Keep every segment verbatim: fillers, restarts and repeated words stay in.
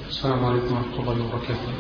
السلام عليكم ورحمة الله وبركاته.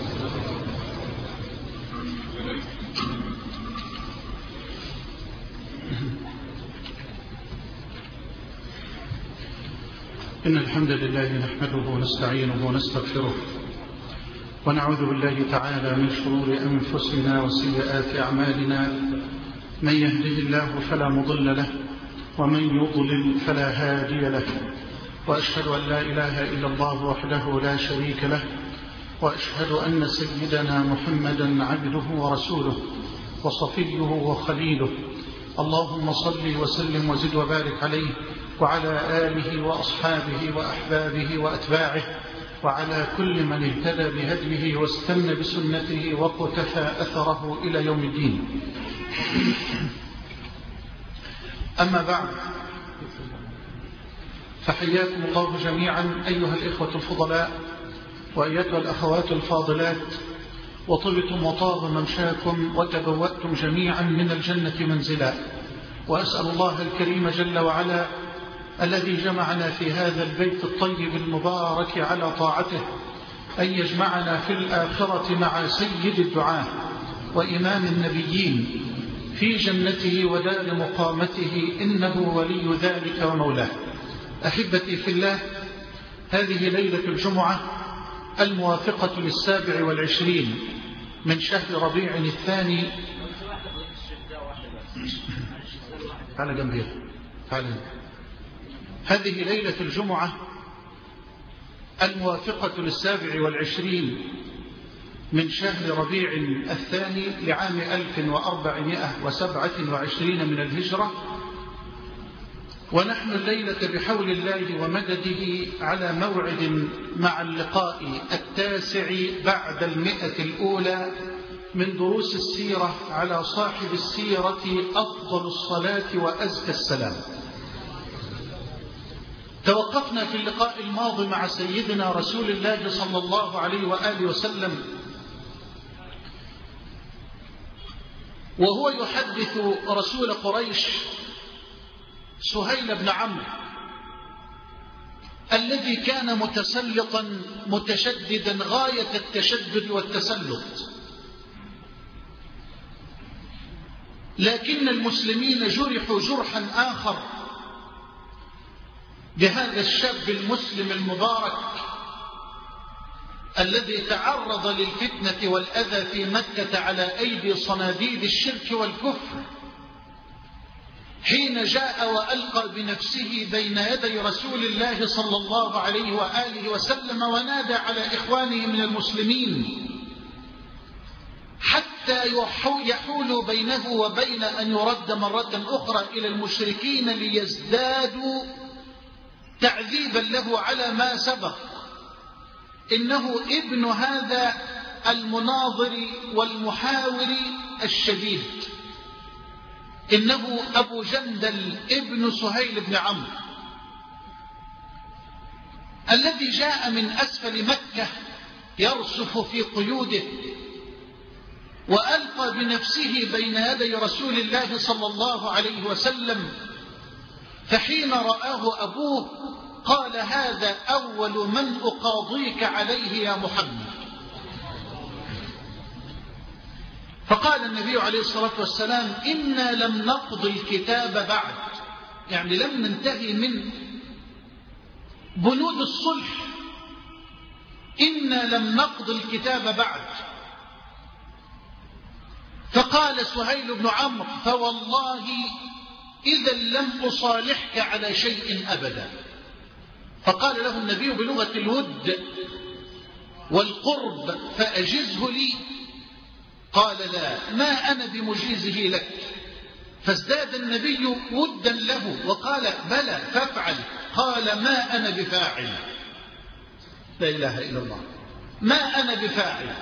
إن الحمد لله نحمده ونستعينه ونستغفره ونعوذ بالله تعالى من شرور أنفسنا وسيئات أعمالنا، من يهده الله فلا مضل له ومن يضلل فلا هادي له، وأشهد أن لا إله إلا الله وحده لا شريك له، وأشهد أن سيدنا محمدا عبده ورسوله وصفيه وخليله، اللهم صل وسلم وزد وبارك عليه وعلى آله وأصحابه وأحبابه وأتباعه وعلى كل من اهتدى بهديه واستنى بسنته وقتفى أثره إلى يوم الدين. أما بعد، فحياكم الله جميعا أيها الإخوة الفضلاء وأيتها الأخوات الفاضلات، وطبتم وطاب ممشاكم وتبوأتم جميعا من الجنة منزلا، وأسأل الله الكريم جل وعلا الذي جمعنا في هذا البيت الطيب المبارك على طاعته أن يجمعنا في الآخرة مع سيد الدعاة وإمام النبيين في جنته ودار مقامته، إنه ولي ذلك ومولاه. أحبتي في الله، هذه ليلة الجمعة الموافقة للسابع والعشرين من شهر ربيع الثاني. تعال جنبي، تعال. هذه ليلة الجمعة الموافقة للسابع والعشرين من شهر ربيع الثاني لعام ألف وأربعمائة وسبعة وعشرين من الهجرة، ونحن الليلة بحول الله ومدده على موعد مع اللقاء التاسع بعد المئة الأولى من دروس السيرة على صاحب السيرة أفضل الصلاة وأزكى السلام. توقفنا في اللقاء الماضي مع سيدنا رسول الله صلى الله عليه وآله وسلم وهو يحدث رسول قريش سهيل بن عمرو الذي كان متسلطا متشددا غاية التشدد والتسلط، لكن المسلمين جرحوا جرحا آخر بهذا الشاب المسلم المبارك الذي تعرض للفتنة والأذى في مكة على أيدي صناديد الشرك والكفر، حين جاء وألقى بنفسه بين يدي رسول الله صلى الله عليه وآله وسلم ونادى على إخوانه من المسلمين حتى يحول بينه وبين أن يرد مرة أخرى إلى المشركين ليزدادوا تعذيبا له على ما سبق. إنه ابن هذا المناظر والمحاور الشديد، إنه أبو جندل ابن سهيل بن عمرو الذي جاء من أسفل مكة يرصف في قيوده وألقى بنفسه بين يدي رسول الله صلى الله عليه وسلم، فحين رآه أبوه قال: هذا أول من أقاضيك عليه يا محمد. فقال النبي عليه الصلاة والسلام: إنا لم نقضي الكتاب بعد، يعني لم ننتهي من بنود الصلح، إنا لم نقضي الكتاب بعد. فقال سهيل بن عمرو: فوالله إذا لم أصالحك على شيء أبدا. فقال له النبي بلغة الود والقرب: فأجزه لي. قال: لا، ما أنا بمجيزه لك. فازداد النبي ودا له وقال: بلى فافعل. قال: ما أنا بفاعل. لا إله إلا الله، ما أنا بفاعل.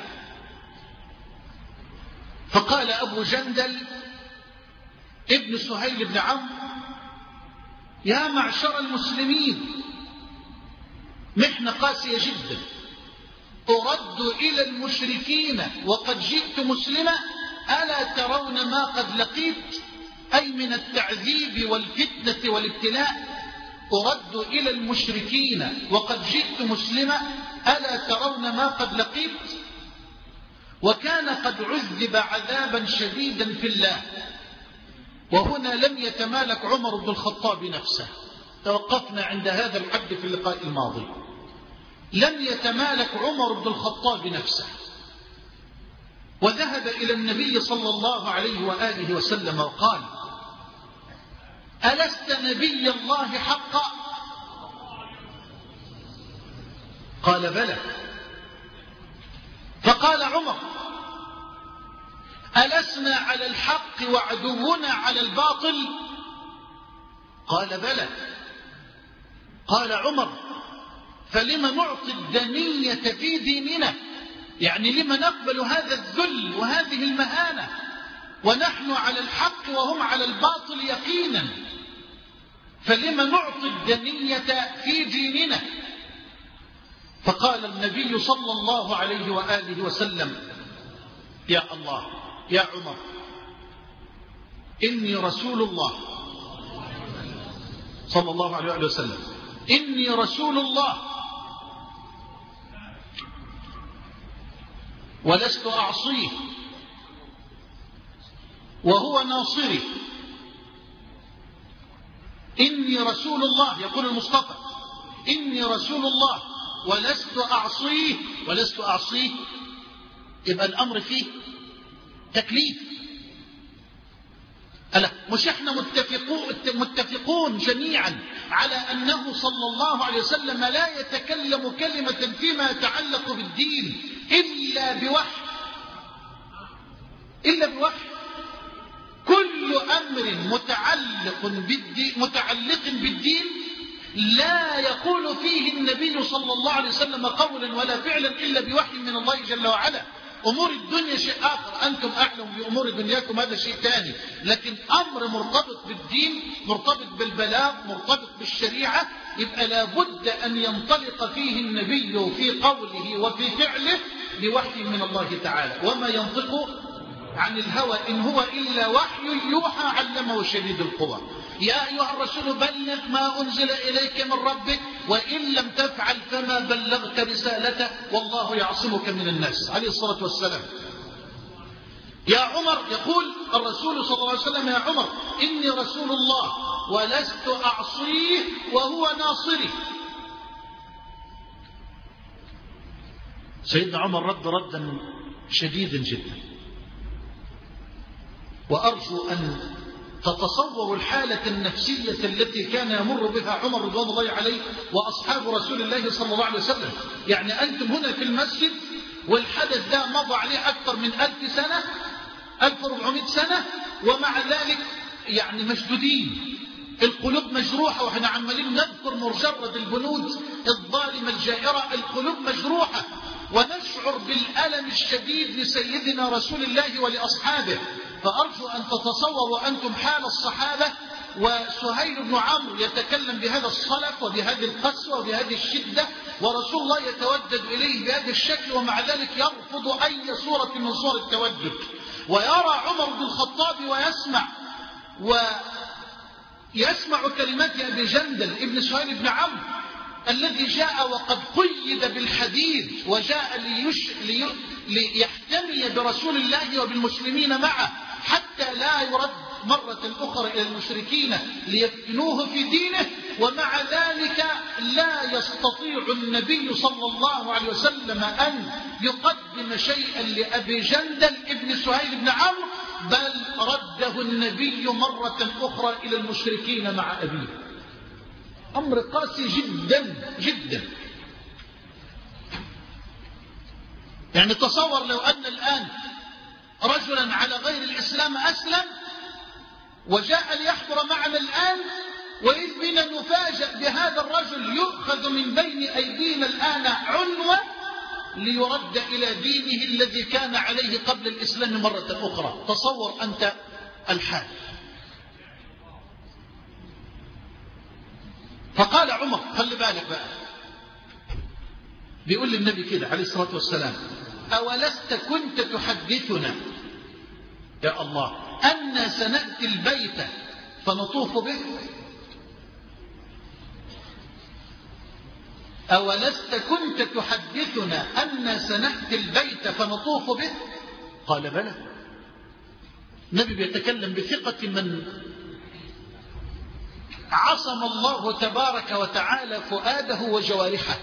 فقال أبو جندل ابن سهيل بن عمرو: يا معشر المسلمين، محنة قاسية جدا، أرد إلى المشركين وقد جئت مسلما، ألا ترون ما قد لقيت؟ أي من التعذيب والفتنة والابتلاء. أرد إلى المشركين وقد جئت مسلما، ألا ترون ما قد لقيت؟ وكان قد عذب عذابا شديدا في الله. وهنا لم يتمالك عمر بن الخطاب نفسه. توقفنا عند هذا الحد في اللقاء الماضي. لم يتمالك عمر بن الخطاب نفسه، وذهب إلى النبي صلى الله عليه وآله وسلم وقال: ألست نبي الله حقا؟ قال: بلى. فقال عمر: ألسنا على الحق وعدونا على الباطل؟ قال: بلى. قال عمر: فلم نعطي الدنية في ديننا؟ يعني لما نقبل هذا الذل وهذه المهانة ونحن على الحق وهم على الباطل يقينا؟ فلما نعطي الدنية في ديننا؟ فقال النبي صلى الله عليه وآله وسلم: يا الله يا عمر، إني رسول الله صلى الله عليه وآله وسلم، إني رسول الله ولست أعصيه وهو ناصري. إني رسول الله، يقول المصطفى: إني رسول الله ولست أعصيه. ولست أعصيه يبقى الأمر فيه تكليف. ألا مش احنا متفقون, متفقون جميعا على أنه صلى الله عليه وسلم لا يتكلم كلمة فيما يتعلق بالدين إلا بوحي، إلا بوحي. كل أمر متعلق بالدين, متعلق بالدين لا يقول فيه النبي صلى الله عليه وسلم قولا ولا فعلا إلا بوحي من الله جل وعلا. أمور الدنيا شيء آخر، أنتم أعلم بأمور دنياكم، هذا شيء ثاني. لكن أمر مرتبط بالدين، مرتبط بالبلاغ، مرتبط بالشريعة، يبقى لابد أن ينطلق فيه النبي في قوله وفي فعله بوحي من الله تعالى. وما ينطق عن الهوى إن هو إلا وحي يوحى علمه شديد القوى. يا أيها الرسول بلغ ما أنزل إليك من ربك وإن لم تفعل فما بلغت رسالته والله يعصمك من الناس، عليه الصلاة والسلام. يا عمر، يقول الرسول صلى الله عليه وسلم: يا عمر، إني رسول الله ولست أعصيه وهو ناصري. سيدنا عمر رد ردا شديدا جدا. وأرجو أن تتصوروا الحالة النفسية التي كان يمر بها عمر رضوان الله عليه وأصحاب رسول الله صلى الله عليه وسلم. يعني أنتم هنا في المسجد والحدث ده مضى عليه أكثر من ألف سنة، ألف وأربعمائة سنة، ومع ذلك يعني مشدودين، القلوب مجروحة، وإحنا عمالين نذكر مجرد البنود الظالمة الجائرة. القلوب مجروحة، ونشعر بالألم الشديد لسيدنا رسول الله ولأصحابه. فأرجو أن تتصوروا أنتم حال الصحابة، وسهيل بن عمرو يتكلم بهذا الصلف وبهذه القسوة وبهذه الشدة، ورسول الله يتودد إليه بهذا الشكل، ومع ذلك يرفض أي صورة من صور التودد. ويرى عمر بن الخطاب ويسمع ويسمع كلمات أبي جندل ابن سهيل بن عمرو الذي جاء وقد قيد بالحديد وجاء ليش لي ليحتمي برسول الله وبالمسلمين معه حتى لا يرد مرة أخرى إلى المشركين ليفتنوه في دينه. ومع ذلك لا يستطيع النبي صلى الله عليه وسلم أن يقدم شيئا لأبي جندل ابن سهيل بن عمرو، بل رده النبي مرة أخرى إلى المشركين مع أبيه. أمر قاسي جدا جدا. يعني تصور لو أن الآن رجلا على غير الإسلام أسلم وجاء ليحضر معنا الآن، وإذ بنا نفاجأ بهذا الرجل يؤخذ من بين أيدينا الآن عنوة ليرد إلى دينه الذي كان عليه قبل الإسلام مرة أخرى. تصور أنت الحال. فقال عمر، خلي بالك بقى، بيقول للنبي كده عليه الصلاة والسلام: أولست كنت تحدثنا يا الله أن سنأتي البيت فنطوف به؟ أولست كنت تحدثنا أن سنأتي البيت فنطوف به؟ قال بلى. النبي بيتكلم بثقة من عصم الله تبارك وتعالى فؤاده وجوارحه،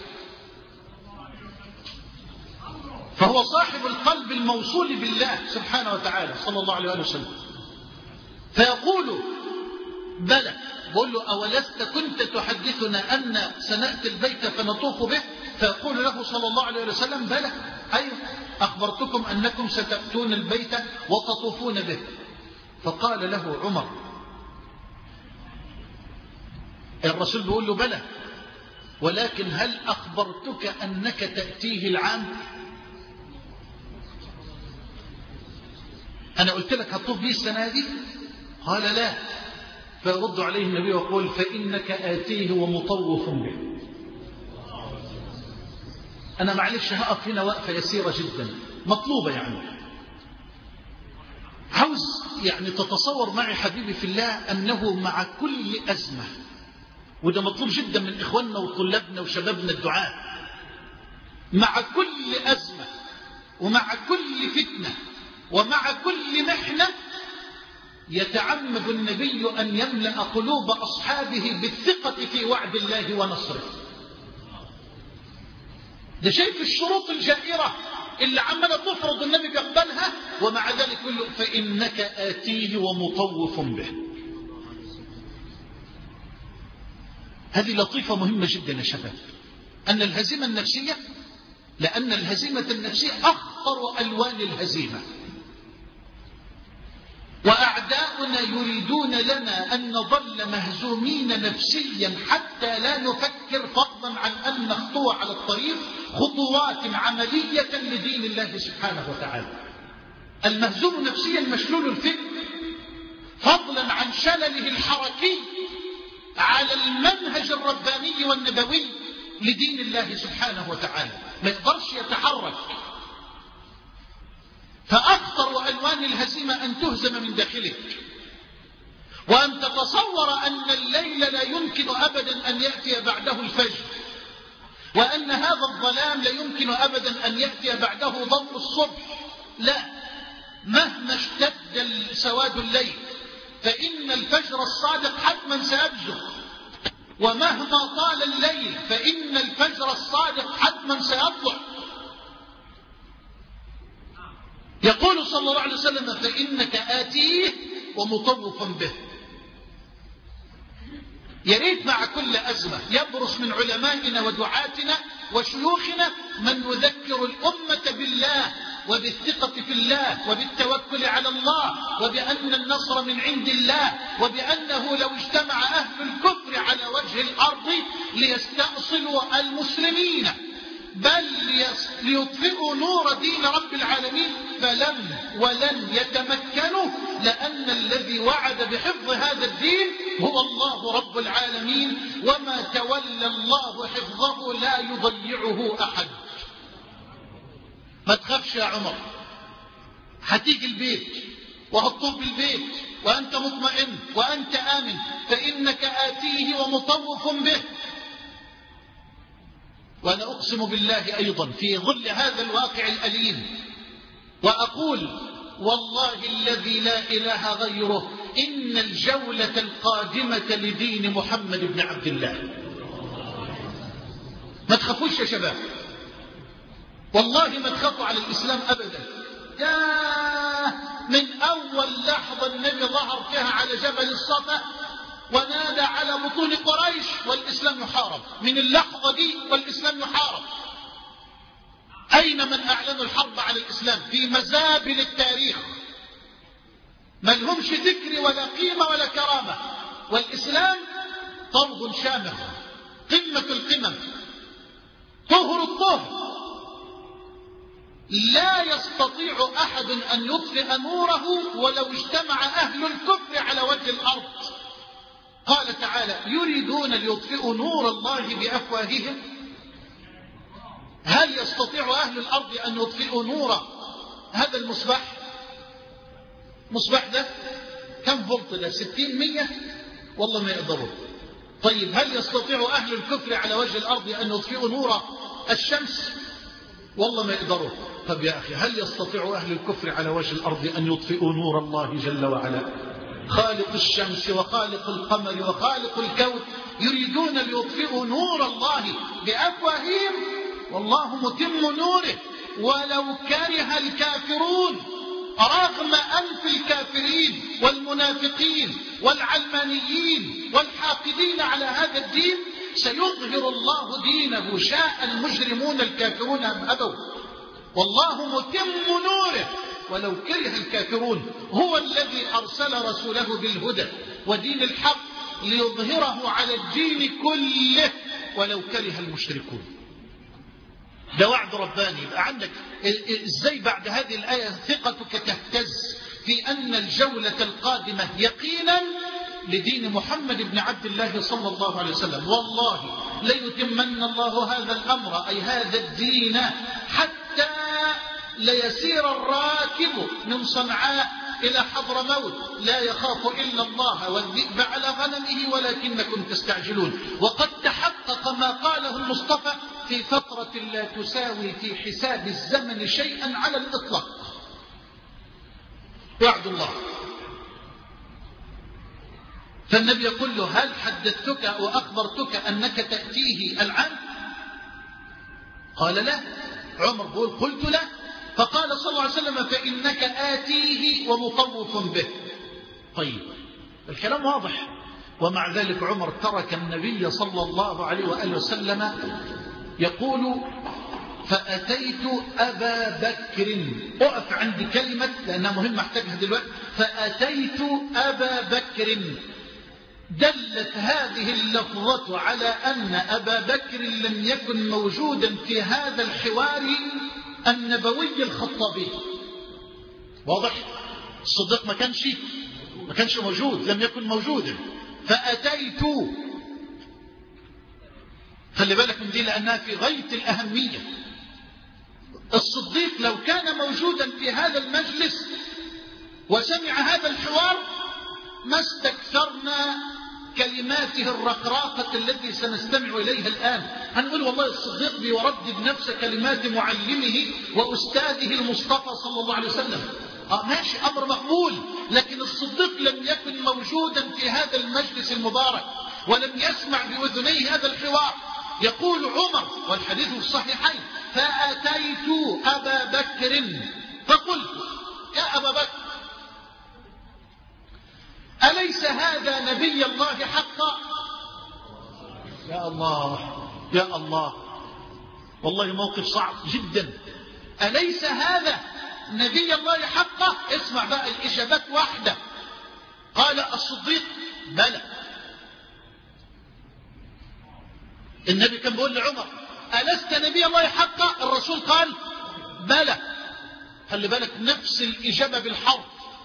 فهو صاحب القلب الموصول بالله سبحانه وتعالى صلى الله عليه وسلم. فيقول بلى، بقول له أولست كنت تحدثنا أن سنأتي البيت فنطوف به؟ فيقول له صلى الله عليه وسلم بلى، أيوه أخبرتكم أنكم ستأتون البيت وتطوفون به. فقال له عمر، الرسول بيقول له بلى، ولكن هل أخبرتك أنك تأتيه العام؟ أنا قلت لك هتطوف به السنة دي؟ قال لا. فيرد عليه النبي ويقول فإنك آتيه ومطوف به. أنا معلش هقف هنا وقفة يسيرة جدا مطلوبة، يعني عاوز يعني تتصور معي حبيبي في الله أنه مع كل أزمة، وده مطلوب جدا من إخواننا وطلابنا وشبابنا الدعاء، مع كل أزمة ومع كل فتنة ومع كل محنة يتعمد النبي أن يملأ قلوب أصحابه بالثقة في وعد الله ونصره. ده شايف الشروط الجائرة اللي عمالة تفرض النبي بيقبلها، ومع ذلك يقول له فإنك آتيه ومطوف به. هذه لطيفة مهمة جدا يا شباب، أن الهزيمة النفسية، لأن الهزيمة النفسية أخطر ألوان الهزيمة، وأعداؤنا يريدون لنا أن نظل مهزومين نفسيا حتى لا نفكر، فضلا عن أن نخطو على الطريق خطوات عملية لدين الله سبحانه وتعالى. المهزوم نفسيا مشلول الفكر، فضلا عن شلله الحركي على المنهج الرباني والنبوي لدين الله سبحانه وتعالى، ما يقدرش يتحرك. فأخطر ألوان الهزيمة أن تهزم من داخلك، وأن تتصور أن الليل لا يمكن أبدا أن يأتي بعده الفجر، وأن هذا الظلام لا يمكن أبدا أن يأتي بعده ضوء الصبح. لا، مهما اشتد سواد الليل فإن الفجر الصادق حتما سيبزغ، ومهما طال الليل فإن الفجر الصادق حتما سيطلع. يقول صلى الله عليه وسلم فإنك آتيه ومطوف به. يريد مع كل أزمة يبرز من علمائنا ودعاتنا وشيوخنا من يذكر الأمة بالله وبالثقة في الله وبالتوكل على الله، وبأن النصر من عند الله، وبأنه لو اجتمع أهل الكفر على وجه الأرض ليستأصلوا المسلمين بل ليطفئوا نور دين رب العالمين فلم ولن يتمكنوا، لأن الذي وعد بحفظ هذا الدين هو الله رب العالمين، وما تولى الله حفظه لا يضيعه أحد. ما تخافش يا عمر، هتيجي البيت وهتطوف بالبيت وأنت مطمئن وأنت آمن، فإنك آتيه ومطوف به. وأنا أقسم بالله أيضا في ظل هذا الواقع الأليم وأقول والله الذي لا إله غيره إن الجولة القادمة لدين محمد بن عبد الله. ما تخافوش يا شباب، والله ما تخافوا على الإسلام أبدا. يا من أول لحظة النبي ظهر فيها على جبل الصفا ونادى على بطون قريش والإسلام يحارب، من اللحظة دي والإسلام يحارب. أين من أعلنوا الحرب على الإسلام؟ في مزابل التاريخ، ما لهمش ذكر ولا قيمة ولا كرامة، والإسلام طرد شامخ، قمة القمم، طهر الطهر، لا يستطيع أحد أن يطفئ نوره ولو اجتمع أهل الكفر على وجه الأرض. قال تعالى يريدون ليطفئوا نور الله بأفواههم. هل يستطيع أهل الأرض أن يطفئوا نور هذا المصباح؟ مصباح ده كم فولت ده؟ ستين مية؟ والله ما يقدروا. طيب هل يستطيع أهل الكفر على وجه الأرض أن يطفئوا نور الشمس؟ والله ما يقدروا. طب يا أخي، هل يستطيع أهل الكفر على وجه الأرض أن يطفئوا نور الله جل وعلا؟ خالق الشمس وخالق القمر وخالق الكون يريدون ليطفئوا نور الله بأفواههم، والله متم نوره ولو كره الكافرون. رغم أنف الكافرين والمنافقين والعلمانيين والحاقدين على هذا الدين سيظهر الله دينه، شاء المجرمون الكافرون أم أبوا، والله متم نوره ولو كره الكافرون. هو الذي أرسل رسوله بالهدى ودين الحق ليظهره على الدين كله ولو كره المشركون. ده وعد رباني. يبقى عندك ازاي بعد هذه الآية ثقتك تهتز في أن الجولة القادمة يقينا لدين محمد بن عبد الله صلى الله عليه وسلم. والله ليتمن الله هذا الأمر أي هذا الدين حتى ليسير الراكب من صنعاء إلى حضرموت لا يخاف إلا الله والذئب على غنمه ولكنكم تستعجلون. وقد تحقق ما قاله المصطفى في فترة لا تساوي في حساب الزمن شيئا على الإطلاق. وعد الله. فالنبي يقول له: هل حدثتك وأخبرتك أنك تأتيه العام؟ قال: لا. عمر يقول: قلت لا. فقال صلى الله عليه وسلم: فإنك آتيه ومطوف به. طيب الكلام واضح. ومع ذلك عمر ترك النبي صلى الله عليه وآله وسلم يقول: فأتيت أبا بكر. أقف عند كلمة لأنها مهمة أحتاجها دلوقتي. فأتيت أبا بكر. دلت هذه اللفظة على أن أبا بكر لم يكن موجودا في هذا الحوار النبوي الخطابي. واضح؟ الصديق ما كانش ما كانش موجود، لم يكن موجودا. فأتيت، خلي بالك من دي لأنها في غاية الأهمية. الصديق لو كان موجودا في هذا المجلس وسمع هذا الحوار ما استكثرنا كلماته الرقراقة التي سنستمع إليها الآن. هنقول والله الصديق بيردد نفس كلمات معلمه وأستاذه المصطفى صلى الله عليه وسلم. آه ماشي، أمر مقبول. لكن الصديق لم يكن موجودا في هذا المجلس المبارك ولم يسمع بأذنيه هذا الحوار. يقول عمر والحديث في الصحيحين: فأتيت أبا بكر فقلت: يا أبا بكر، أليس هذا نبي الله حقا؟ يا الله يا الله، والله موقف صعب جدا. أليس هذا نبي الله حقا؟ اسمع بقى الإجابات واحدة. قال الصديق: بلى. النبي كان بيقول لعمر: ألست نبي الله حقا؟ الرسول قال: بلى. خلي بالك، نفس الإجابة بالحرف.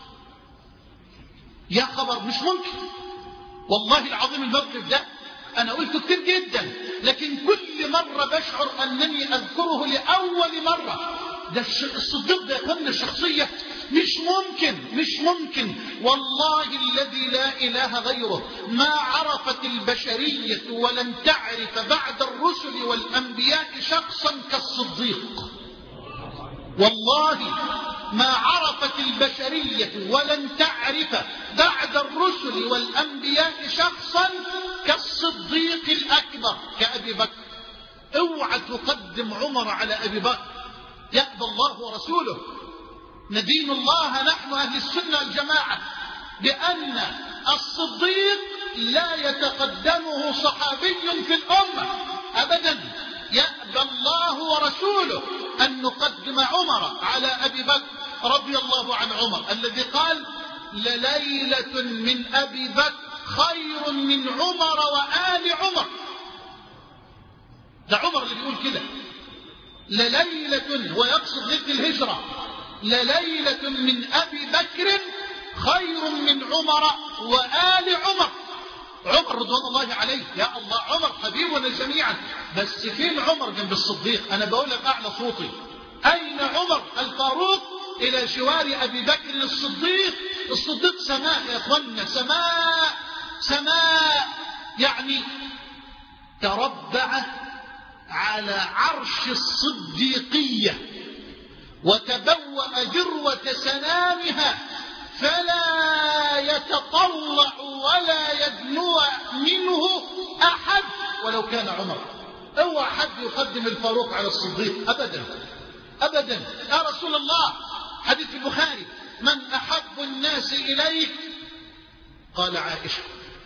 يا خبر، مش ممكن. والله العظيم الموقف ده أنا قلته كتير جدا، لكن كل مرة بشعر أنني أذكره لأول مرة. ده الصديق ده يكون الشخصية مش ممكن مش ممكن والله الذي لا إله غيره ما عرفت البشرية ولن تعرف بعد الرسل والأنبياء شخصا كالصديق. والله ما عرفت البشرية ولن تعرف بعد الرسل والأنبياء شخصا كالصديق الأكبر كأبي بكر. اوعى تقدم عمر على أبي بكر، يأبى الله ورسوله. ندين الله نحن أهل السنة والجماعة بأن الصديق لا يتقدمه صحابي في الأمة أبدا. يأبى الله ورسوله أن نقدم عمر على أبي بكر رضي الله عن عمر الذي قال: لليلة من أبي بكر خير من عمر وآل عمر. ده عمر اللي بيقول كده. لليلة، ويقصد ليلة الهجرة، لليلة من أبي بكر خير من عمر وآل عمر. عمر رضوان الله عليه، يا الله، عمر حبيبنا جميعا. بس فين عمر جنب الصديق؟ أنا بقول لك أعلى صوتي، أين عمر الفاروق إلى جوار أبي بكر الصديق؟ الصديق سماء يا أخوانا، سماء سماء يعني تربع على عرش الصديقية وتبوأ ذروة سنامها، فلا يتطلع ولا يدنو منه أحد ولو كان عمر. اوعى حد يقدم الفاروق على الصديق أبدا أبدا. يا رسول الله، حديث البخاري، من أحب الناس إليك؟ قال عائشة.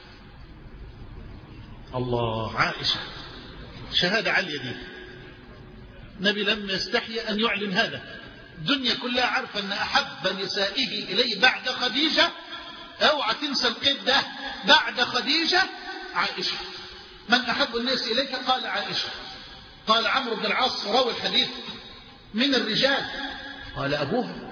الله، عائشة، شهادة عالية دي. النبي لم يستحي أن يعلن هذا. الدنيا كلها عارفة أن أحب نسائه إليه بعد خديجة، اوعى تنسى القيد ده، بعد خديجة عائشة. من أحب الناس إليك؟ قال عائشة. قال عمرو بن العاص راوي الحديث من الرجال، قال أبوها،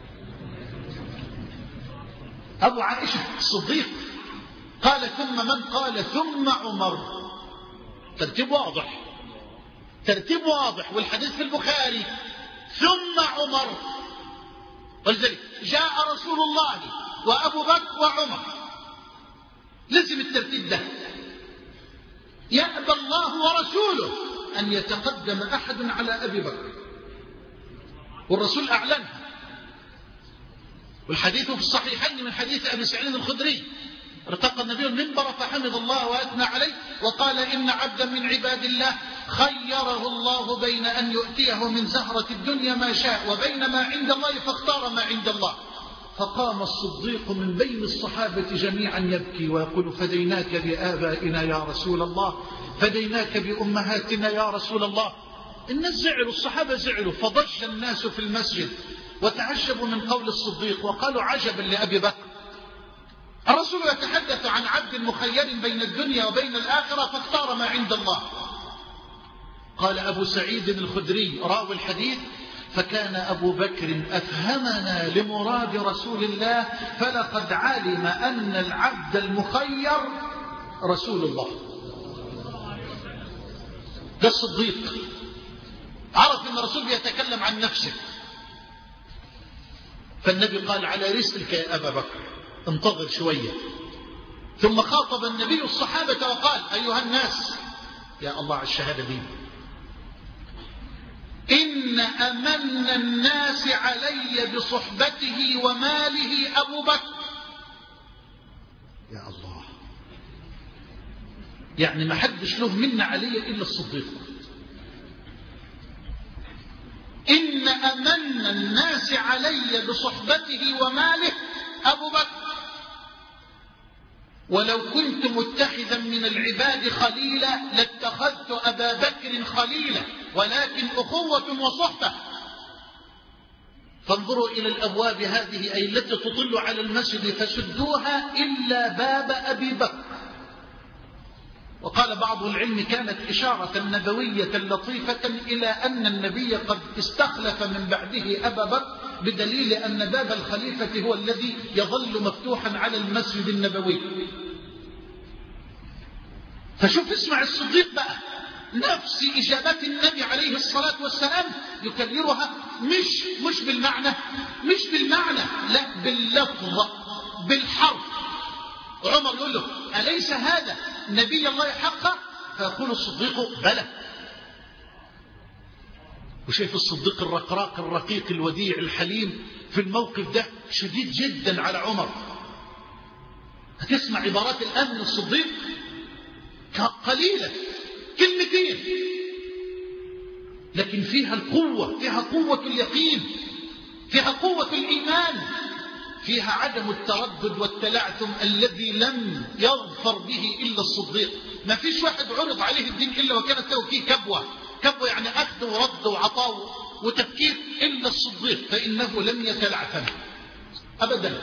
أبو عائشة الصديق. قال ثم من؟ قال ثم عمر. ترتيب واضح، ترتيب واضح، والحديث في البخاري. ثم عمر. ولذلك جاء رسول الله وأبو بكر وعمر، لازم الترتيب ده. يأبى الله ورسوله أن يتقدم أحد على أبي بكر، والرسول أعلنها. والحديث في الصحيحين من حديث أبي سعيد الخدري، ارتقى النبي المنبر فحمد الله وأثنى عليه وقال إن عبدا من عباد الله خيره الله بين أن يؤتيه من زهرة الدنيا ما شاء وبين ما عند الله فاختار ما عند الله. فقام الصديق من بين الصحابة جميعا يبكي ويقول فديناك بآبائنا يا رسول الله، فديناك بأمهاتنا يا رسول الله. الناس زعلوا، الصحابة زعلوا، فضج الناس في المسجد وتعجبوا من قول الصديق وقالوا عجبا لأبي بكر. الرسول يتحدث عن عبد مخير بين الدنيا وبين الآخرة فاختار ما عند الله. قال أبو سعيد الخدري راوي الحديث فكان أبو بكر أفهمنا لمراد رسول الله، فلقد علم أن العبد المخير رسول الله. ده الصديق، عرف أن الرسول بيتكلم عن نفسه. فالنبي قال على رسلك يا أبا بكر، انتظر شوية. ثم خاطب النبي الصحابة وقال أيها الناس، يا الله على الشهادة دي، إن أمن الناس علي بصحبته وماله أبو بكر. يا الله، يعني ما حدش له من علي إلا الصديق. إن أمن الناس علي بصحبته وماله أبو بكر، ولو كنت متخذا من العباد خليلا لاتخذت أبا بكر خليلا، ولكن أخوة وصحبة. فانظروا إلى الأبواب هذه أي التي تطل على المسجد فسدوها إلا باب أبي بكر. وقال بعض العلم كانت إشارة نبوية لطيفة إلى أن النبي قد استخلف من بعده أبا بكر، بدليل أن باب الخليفة هو الذي يظل مفتوحا على المسجد النبوي. فشوف اسمع الصديق بقى، نفس إجابات النبي عليه الصلاة والسلام يكررها، مش مش بالمعنى، مش بالمعنى لا باللفظ، بالحرف. عمر يقول له أليس هذا نبي الله حقا؟ فيقول الصديق بلى. وشايف الصديق الرقراق الرقيق الوديع الحليم في الموقف ده شديد جدا على عمر. هتسمع عبارات الآن من الصديق قليلة، كلمتين، لكن فيها القوة، فيها قوة اليقين، فيها قوة الإيمان، فيها عدم التردد والتلعثم الذي لم يظفر به إلا الصديق. ما فيش واحد عرض عليه الدين إلا وكانت له فيه كبوة، كبوة يعني أخذ ورد وعطاء وتفكير، إلا الصديق فإنه لم يتلعثم أبدا.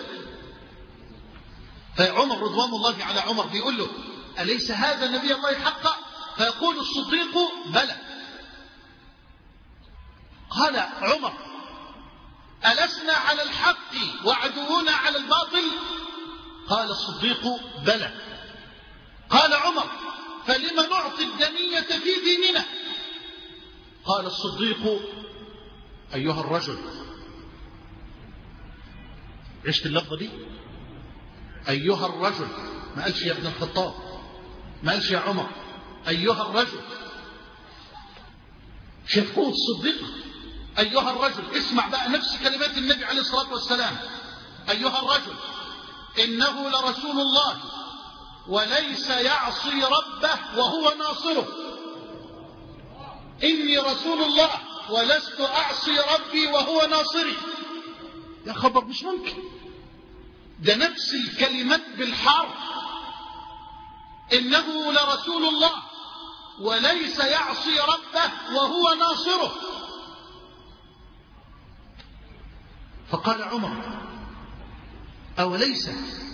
فعمر رضوان الله على عمر بيقول له أليس هذا نبي الله حقا؟ فيقول الصديق بلى. قال عمر ألسنا على الحق وعدونا على الباطل؟ قال الصديق بلى. قال عمر فلم نعطي الدنية في ديننا؟ قال الصديق أيها الرجل، عشت اللفظة دي، أيها الرجل، ما قالش يا ابن الخطاب، ما قالش يا عمر أيها الرجل. شاف قوة الصديق. أيها الرجل، اسمع بقى نفس كلمات النبي عليه الصلاة والسلام. أيها الرجل إنه لرسول الله وليس يعصي ربه وهو ناصره. إني رسول الله ولست أعصي ربي وهو ناصري. يا خبر، مش ممكن. ده نفس الكلمات بالحرف. إنه لرسول الله وليس يعصي ربه وهو ناصره. فقال عمر أوليس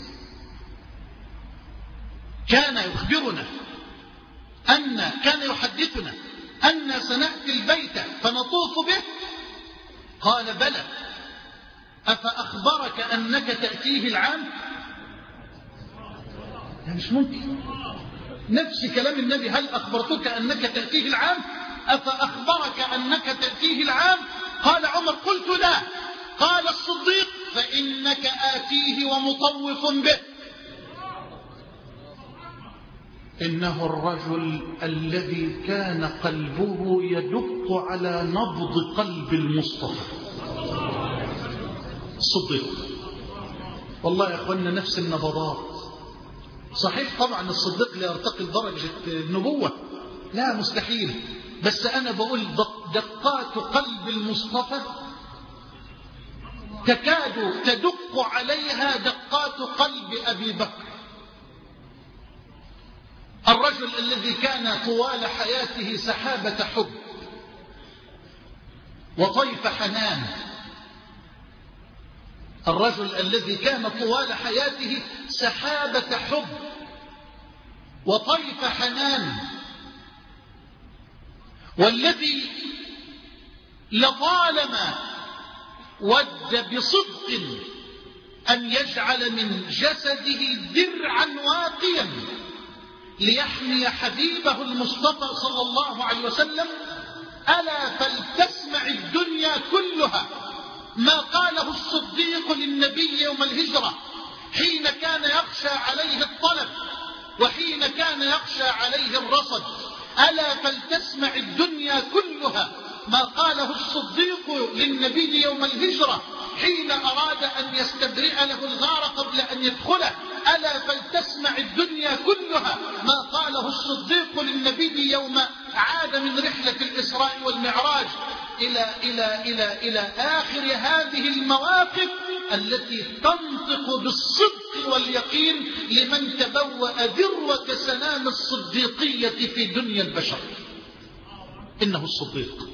كان يخبرنا أن كان يحدثنا أن سنأتي البيت فنطوف به؟ قال بلى. أفأخبرك أنك تأتيه العام؟ يعني مش ممكن. نفس كلام النبي، هل أخبرتك أنك تأتيه العام؟ أفأخبرك أنك تأتيه العام؟ قال عمر قلت لا. قال الصديق فإنك آتيه ومطوف به. إنه الرجل الذي كان قلبه يدق على نبض قلب المصطفى الصديق. والله يا أخوانا نفس النبضات. صحيح طبعا الصديق لا يرتقي لدرجة النبوة، لا مستحيل، بس أنا بقول دقات قلب المصطفى تكاد تدق عليها دقات قلب أبي بكر، الرجل الذي كان طوال حياته سحابة حب وطيف حنان، الرجل الذي كان طوال حياته سحابة حب وطيف حنان، والذي لطالما ود بصدق أن يجعل من جسده درعا واقيا ليحمي حبيبه المصطفى صلى الله عليه وسلم. ألا فلتسمع الدنيا كلها ما قاله الصديق للنبي يوم الهجرة حين كان يخشى عليه الطلب وحين كان يخشى عليه الرصد. ألا فلتسمع الدنيا كلها ما قاله الصديق للنبي يوم الهجرة حين أراد أن يستبرئ له الغار قبل أن يدخله. ألا فلتسمع الدنيا كلها ما قاله الصديق للنبي يوم عاد من رحلة الإسراء والمعراج إلى, إلى, إلى, إلى آخر هذه المواقف التي تنطق بالصدق واليقين لمن تبوأ ذروة سنام الصديقية في دنيا البشر. إنه الصديق.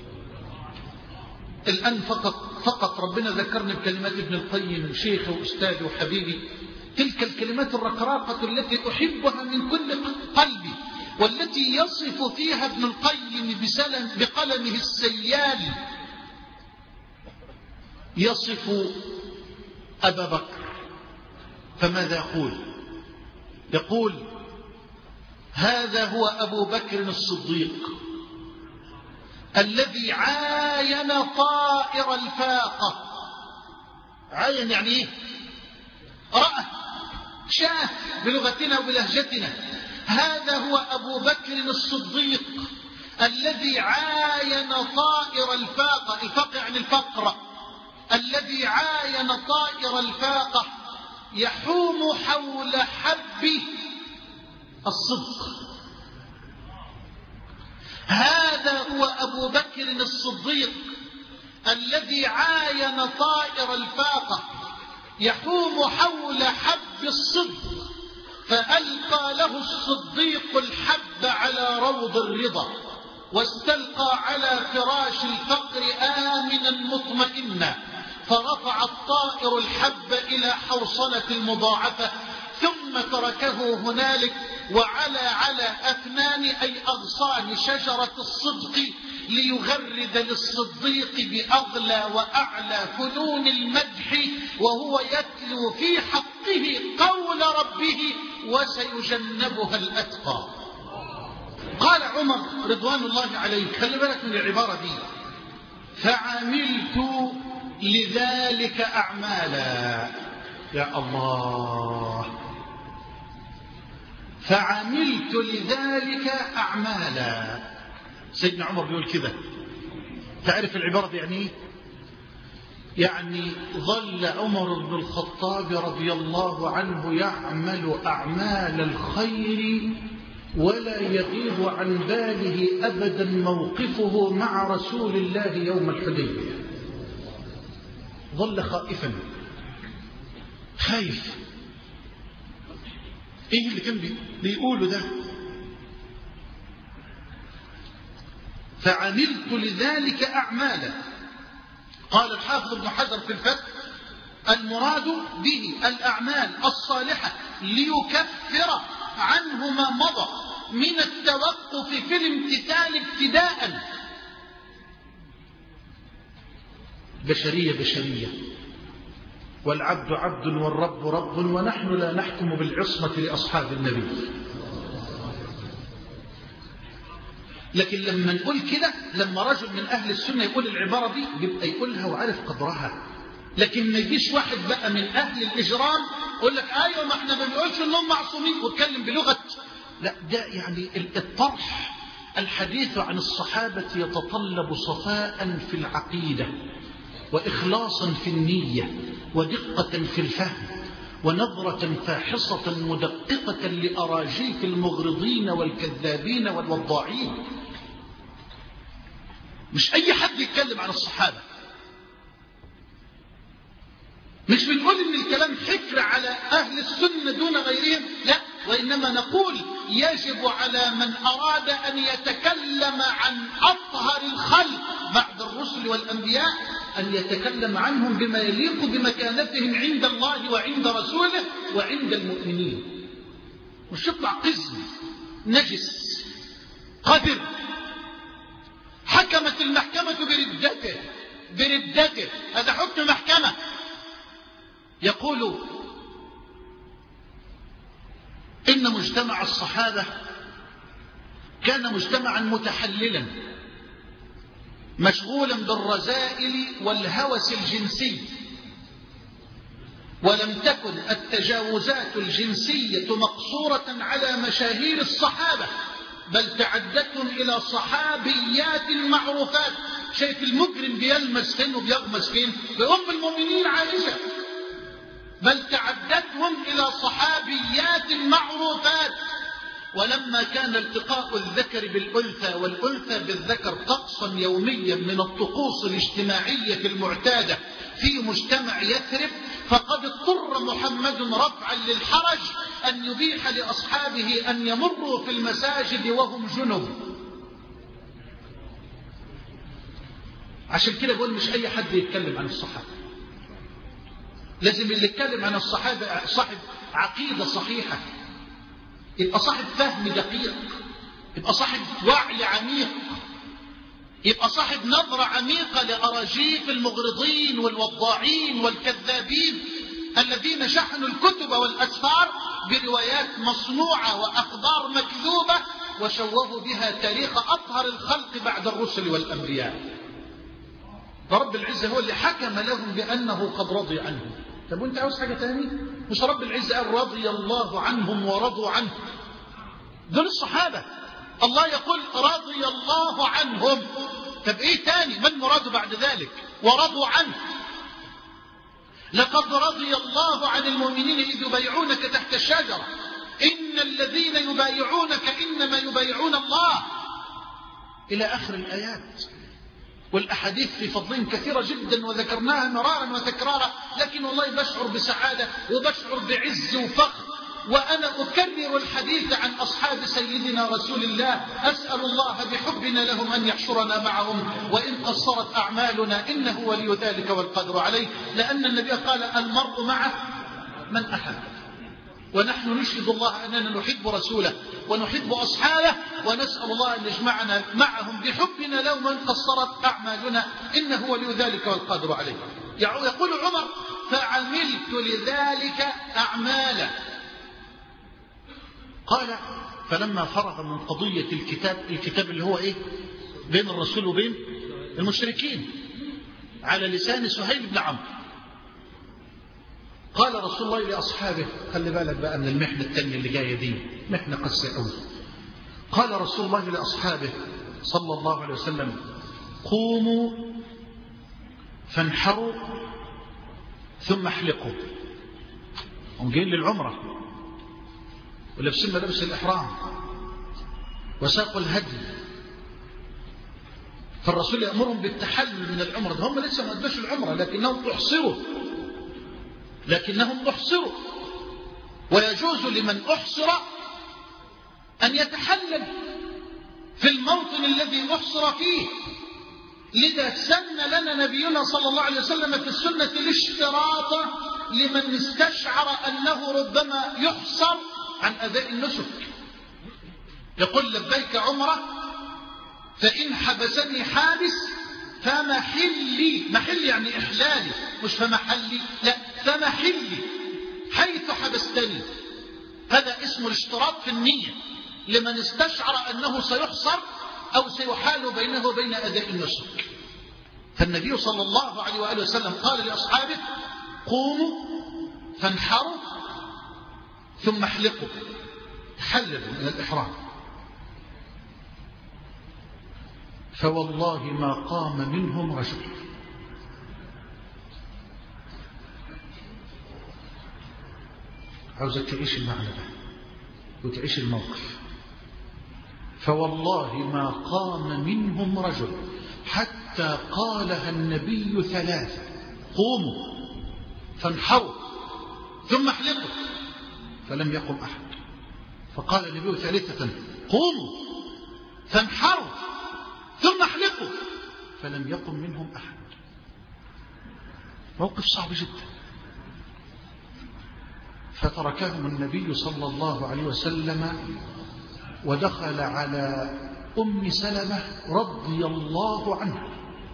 الآن فقط فقط ربنا ذكرني بكلمات ابن القيم شيخي وأستاذي وحبيبي، تلك الكلمات الرقراقة التي أحبها من كل قلبي، والتي يصف فيها ابن القيم بسلم بقلمه السيال، يصف أبا بكر. فماذا يقول؟ يقول هذا هو أبو بكر الصديق الذي عاين طائر الفاقة. عاين يعني ايه؟ رأى، شاف بلغتنا وبلهجتنا. هذا هو أبو بكر الصديق الذي عاين طائر الفاقة. الفاقة يعني الفقر. الذي عاين طائر الفاقة يحوم حول حب الصدق. هذا هو أبو بكر الصديق الذي عاين طائر الفاقة يحوم حول حب الصدق، فألقى له الصديق الحب على روض الرضا، واستلقى على فراش الفقر آمنا مطمئنا، فرفع الطائر الحب إلى حوصلة المضاعفة ثم تركه هنالك وعلى على أفنان أي أغصان شجرة الصدق ليغرد للصديق بأغلى وأعلى فنون المدح وهو يتلو في حقه قول ربه وسيجنبها الأتقى. قال عمر رضوان الله عليه، خلي بالك من العبارة دي، فعملت لذلك أعمالا. يا الله، فعملت لذلك أعمالا. سيدنا عمر بيقول كده. تعرف العبارة دي يعني ايه؟ يعني ظل عمر بن الخطاب رضي الله عنه يعمل أعمال الخير ولا يغيب عن باله أبدا موقفه مع رسول الله يوم الحديبية. ظل خائفا خايف. ايه اللي كان بيقوله ده؟ فعملت لذلك أعمالا. قال الحافظ ابن حجر في الفتح: المراد به الأعمال الصالحة ليكفر عنه ما مضى من التوقف في الامتثال ابتداء. بشرية بشرية، والعبد عبد والرب رب، ونحن لا نحكم بالعصمة لأصحاب النبي. لكن لما نقول كده، لما رجل من أهل السنة يقول العبارة دي بيبقى يقولها وعارف قدرها. لكن ما يجيش واحد بقى من أهل الإجرام يقول لك أيوة ما احنا ما بنقولش إنهم معصومين واتكلم بلغة. لا، ده يعني الطرح. الحديث عن الصحابة يتطلب صفاء في العقيدة، وإخلاصا في النية، ودقة في الفهم، ونظرة فاحصة مدققة لأراجيف المغرضين والكذابين والوضاعين. مش أي حد يتكلم عن الصحابة. مش بنقول إن الكلام حكر على أهل السنة دون غيرهم، لا، وإنما نقول يجب على من أراد أن يتكلم عن أطهر الخلق بعد الرسل والأنبياء أن يتكلم عنهم بما يليق بمكانتهم عند الله وعند رسوله وعند المؤمنين. مش يطلع قزم نجس قذر حكمت المحكمة بردته بردته هذا حكم محكمة. يقول إن مجتمع الصحابة كان مجتمعا متحللا مشغولا بالرذائل والهوس الجنسي، ولم تكن التجاوزات الجنسية مقصورة على مشاهير الصحابة، بل تعدتهم إلى صحابيات معروفات. شايف المجرم بيلمس فين وبيغمس فين؟ بأم المؤمنين عائشة. بل تعدتهم إلى صحابيات معروفات. ولما كان التقاء الذكر بالأنثى والأنثى بالذكر طقسا يوميا من الطقوس الاجتماعية المعتادة في مجتمع يثرب، فقد اضطر محمد رفعا للحرج أن يبيح لأصحابه أن يمروا في المساجد وهم جنب. عشان كده بقول مش أي حد يتكلم عن الصحابة. لازم اللي يتكلم عن الصحابة صاحب عقيدة صحيحة، يبقى صاحب فهم دقيق، يبقى صاحب وعي عميق، يبقى صاحب نظرة عميقة لأراجيف المغرضين والوضاعين والكذابين الذين شحنوا الكتب والأسفار بروايات مصنوعة وأخبار مكذوبة وشوهوا بها تاريخ أطهر الخلق بعد الرسل والأنبياء. فرب العزة هو اللي حكم لهم بأنه قد رضي عنهم. طب وانت عاوز حاجة تاني؟ مش رب العزة قال رضي الله عنهم ورضوا عنه؟ دول الصحابة. الله يقول رضي الله عنهم. طب ايه تاني؟ ما المراد بعد ذلك؟ ورضوا عنه. لقد رضي الله عن المؤمنين إذ يبايعونك تحت الشجرة إن الذين يبايعونك إنما يبايعون الله، إلى آخر الآيات. والأحاديث في فضلهم كثيرة جدا وذكرناها مرارا وتكرارا، لكن والله بشعر بسعادة وبشعر بعز وفخر وأنا أكرر الحديث عن أصحاب سيدنا رسول الله. أسأل الله بحبنا لهم أن يحشرنا معهم وإن قصرت أعمالنا إنه ولي ذلك والقدر عليه، لأن النبي قال المرء مع من أحب. ونحن نشهد الله أننا نحب رسوله ونحب أصحابه، ونسأل الله أن يجمعنا معهم بحبنا لو من قصرت أعمالنا إنه ولي ذلك والقادر عليه. يقول عمر فعملت لذلك أعمالا. قال فلما فرغ من قضية الكتاب، الكتاب اللي هو إيه؟ بين الرسول وبين المشركين على لسان سهيل بن عمرو، قال رسول الله لأصحابه، خلي بالك بقى من المحنة التانية اللي جاية دي، محنة قاسية قوي. قال رسول الله لأصحابه صلى الله عليه وسلم: قوموا فانحروا ثم احلقوا. هم جايين للعمرة ولابسين ملابس الإحرام وساقوا الهدي، فالرسول يأمرهم بالتحلل من العمرة. هم لسه ما أدوش العمرة لكنهم أحصروا لكنهم أحصروا ويجوز لمن أحصر أن يتحلل في الموطن الذي أحصر فيه. لذا سن لنا نبينا صلى الله عليه وسلم في السنة الاشتراط لمن استشعر أنه ربما يحصر عن أداء النسك، يقول: لبيك عمرة فإن حبسني حابس فمحلي. محلي يعني إحلالي، مش فمحلي، لا، فمحلي حيث حبستني. هذا اسم الاشتراط في النية لمن استشعر أنه سيحصر أو سيحال بينه وبين أداء النسك. فالنبي صلى الله عليه وآله وسلم قال لأصحابه: قوموا فانحروا ثم احلقوا، تحللوا من الإحرام. فوالله ما قام منهم رجل. عاوزك تعيش المعنى ده وتعيش الموقف. فوالله ما قام منهم رجل حتى قالها النبي ثلاثة: قوموا فانحروا ثم احلقوا، فلم يقم أحد. فقال النبي ثالثة: قوموا فانحروا ثم احلقوا، فلم يقم منهم أحد. موقف صعب جدا. فتركهم النبي صلى الله عليه وسلم ودخل على أم سلمة رضي الله عنها.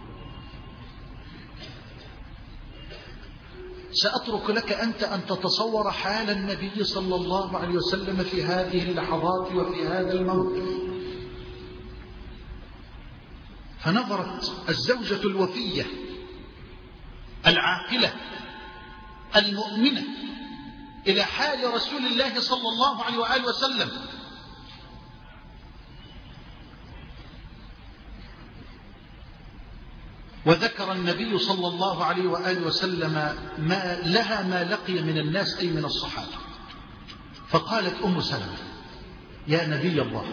سأترك لك أنت أن تتصور حال النبي صلى الله عليه وسلم في هذه اللحظات وفي هذا الموقف. فنظرت الزوجة الوفية العاقلة المؤمنة إلى حال رسول الله صلى الله عليه وآله وسلم، وذكر النبي صلى الله عليه وآله وسلم ما لها ما لقي من الناس أي من الصحابة. فقالت أم سلمة: يا نبي الله،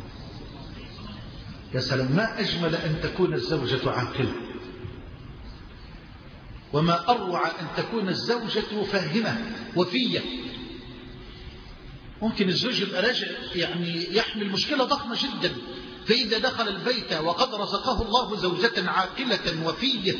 يا سلام، ما أجمل أن تكون الزوجة عاقلة، وما أروع أن تكون الزوجة فاهمة وفية. ممكن الزوج يبقى راجع يعني يحمل مشكلة ضخمة جدا، فإذا دخل البيت وقد رزقه الله زوجة عاقلة وفية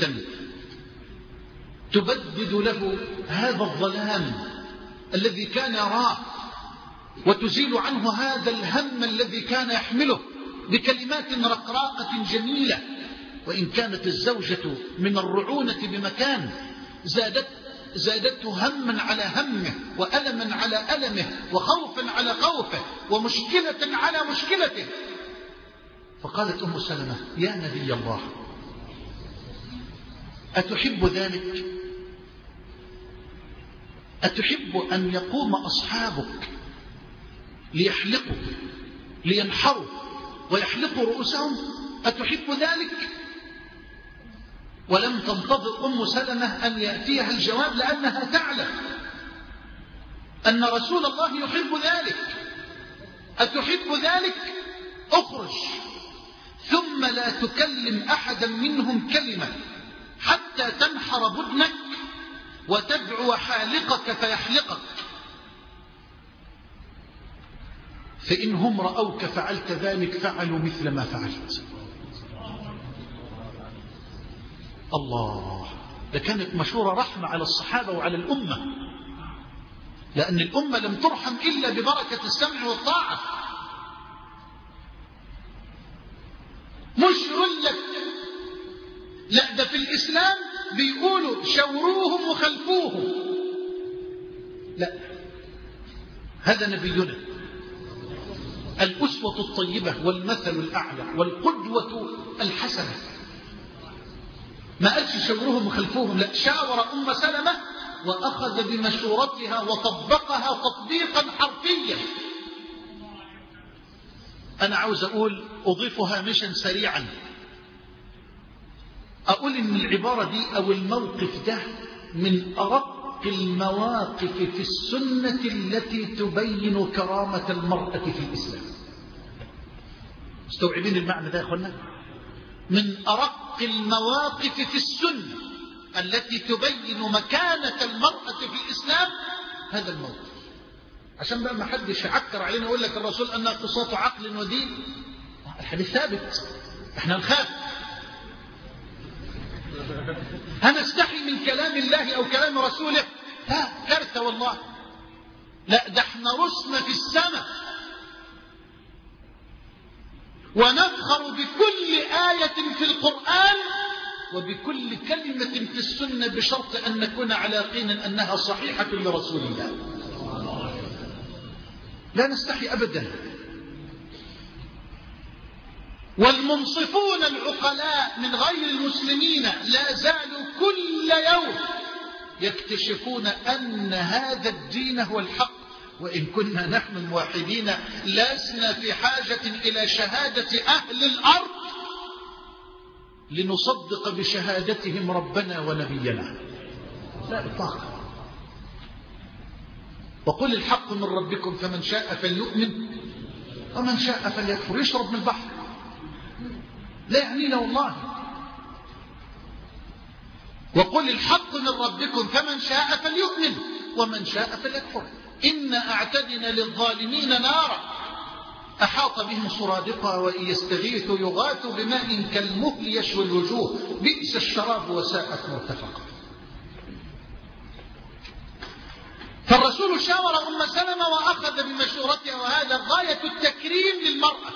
تبدد له هذا الظلام الذي كان يراه وتزيل عنه هذا الهم الذي كان يحمله بكلمات رقراقة جميلة. وإن كانت الزوجة من الرعونة بمكان زادت زادته هما على همه وألما على ألمه وخوفا على خوفه ومشكلة على مشكلته. فقالت أم سلمة: يا نبي الله، أتحب ذلك؟ أتحب أن يقوم أصحابك ليحلقوا لينحروا ويحلقوا رؤوسهم؟ أتحب ذلك؟ ولم تنتظر أم سلمة أن يأتيها الجواب، لأنها تعلم أن رسول الله يحب ذلك. أتحب ذلك؟ أخرج، ثم لا تكلم أحدا منهم كلمة حتى تنحر بدنك وتدعو حالقك فيحلقك، فإنهم رأوك فعلت ذلك فعلوا مثل ما فعلت. الله، ده كانت مشورة رحمة على الصحابة وعلى الأمة، لأن الأمة لم ترحم إلا ببركة السمع والطاعة. مش يقول لك لا، ده في الإسلام بيقولوا شوروهم وخلفوهم. لا، هذا نبينا الأسوة الطيبة والمثل الأعلى والقدوة الحسنة. ما قالش شوروهم وخلفوهم، لا، شاور أم سلمة وأخذ بمشورتها وطبقها تطبيقا حرفيا. أنا عاوز أقول أضيف هامشا سريعا، أقول إن العبارة دي أو الموقف ده من أرق المواقف في السنة التي تبين كرامة المرأة في الإسلام. مستوعبين المعنى ده يا أخوانا؟ من أرق المواقف في السنة التي تبين مكانة المرأة في الإسلام هذا الموقف، عشان بقى ما حدش يعكر علينا يقول لك الرسول أنها قصة عقل ودين. الحديث ثابت، احنا نخاف هنستحي من كلام الله أو كلام رسوله؟ لا، كارثة والله. لا، ده احنا رسم في السماء ونفخر بكل آية في القرآن وبكل كلمة في السنة بشرط أن نكون على يقين أنها صحيحة لرسول الله. لا نستحي أبدا. والمنصفون العقلاء من غير المسلمين لا زالوا كل يوم يكتشفون أن هذا الدين هو الحق، وإن كنا نحن الموحدين لسنا في حاجة إلى شهادة أهل الأرض لنصدق بشهادتهم ربنا ونبينا، لا إطلاقا. وقل الحق من ربكم فمن شاء فليؤمن ومن شاء فليكفر. يشرب من البحر، لا يعنينا والله. وقل الحق من ربكم فمن شاء فليؤمن ومن شاء فليكفر. إنا أعتدنا للظالمين نارا أحاط بهم سرادقها وإن يستغيثوا يغاثوا بماء كالمهل يشوي الوجوه بئس الشراب وساءت مرتفقا. فالرسول شاور أم سلمة وأخذ بمشورتها، وهذا غاية التكريم للمرأة.